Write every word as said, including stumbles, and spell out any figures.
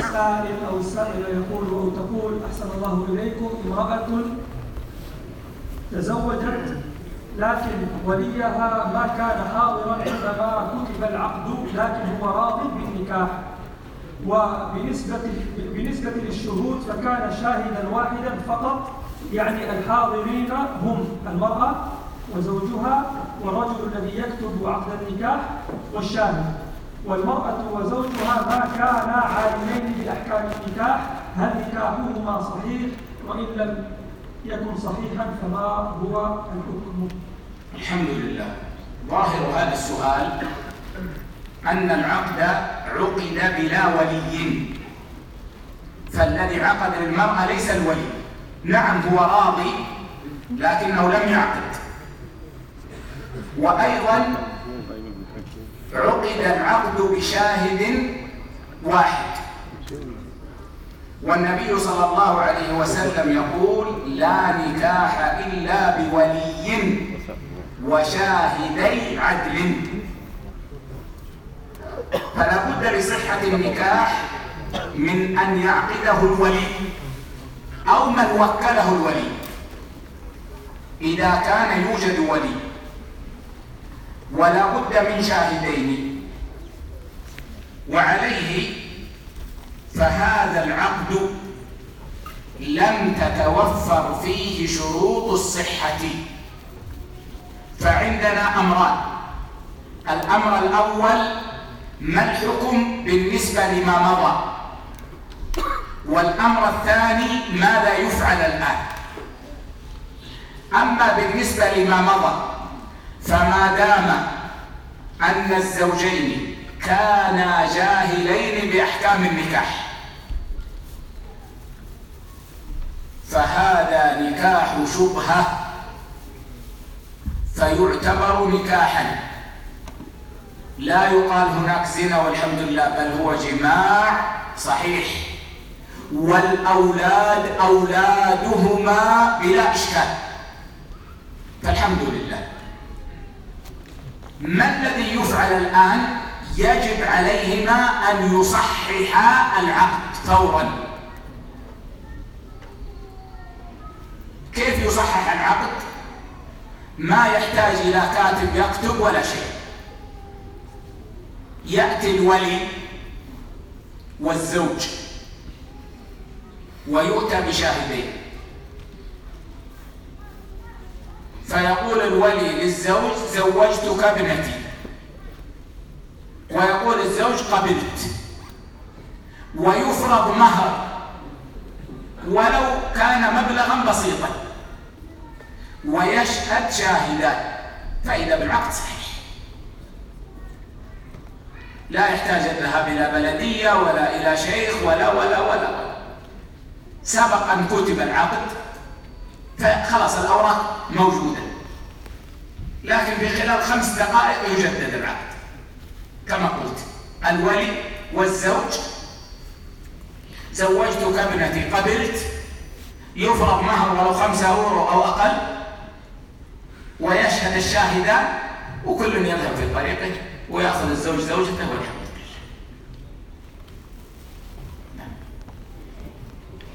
السائل أو السائلة يقول أو تقول أحسن الله إليكم: امرأة تزوجت لكن وليها ما كان حاضرا عندما كتب العقد، لكن هو راض بالنكاح، وبالنسبة بالنسبة للشهود فكان شاهدا واحدا فقط، يعني الحاضرين هم المرأة وزوجها والرجل الذي يكتب عقد النكاح والشاهد، والمرأة وزوجها ما كانا عالمين بأحكام النكاح. هل نكاحهما صحيح؟ وإن لم يكن صحيحا فما هو الحكم؟ الحمد لله. ظاهر هذا السؤال أن العقد عقد بلا ولي، فالذي عقد للمرأة ليس الولي. نعم هو راضي لكنه لم يعقد. وأيضا عقد العقد بشاهد واحد، والنبي صلى الله عليه وسلم يقول: لا نكاح إلا بولي وشاهدي عدل. فلا بد لصحة النكاح من أن يعقده الولي أو من وكله الولي إذا كان يوجد ولي، ولا بد من شاهدين. وعليه فهذا العقد لم تتوفر فيه شروط الصحة. فعندنا أمران: الأمر الأول ما الحكم بالنسبة لما مضى، والأمر الثاني ماذا يفعل الآن. أما بالنسبة لما مضى فما دام أن الزوجين كانا جاهلين بأحكام النكاح فهذا نكاح شبهة فيعتبر نكاحا، لا يقال هناك زنا والحمد لله، بل هو جماع صحيح، والأولاد أولادهما بلا إشكال، فالحمد لله. ما الذي يفعل الآن؟ يجب عليهما أن يصححا العقد فورا. كيف يصحح العقد؟ ما يحتاج إلى كاتب يكتب ولا شيء. يأتي الولي والزوج ويؤتى بشاهدين، فيقول الولي للزوج: زوجتك ابنتي، ويقول الزوج: قبلت، ويفرض مهر ولو كان مبلغا بسيطا، ويشهد شاهدان، فإذا بالعقد صحيح، لا يحتاج الذهاب إلى بلدية ولا إلى شيخ ولا ولا ولا ولا. سبق أن كتب العقد فخلاص الأوراق موجودة، لكن في خلال خمس دقائق يجدد العقد كما قلت: الولي والزوج: زوجتك ابنتي، قبلت، يفرض مهر ولو خمسة أورو أو أقل، ويشهد الشاهدان، وكل يذهب في طريقه ويأخذ الزوج زوجته والحق.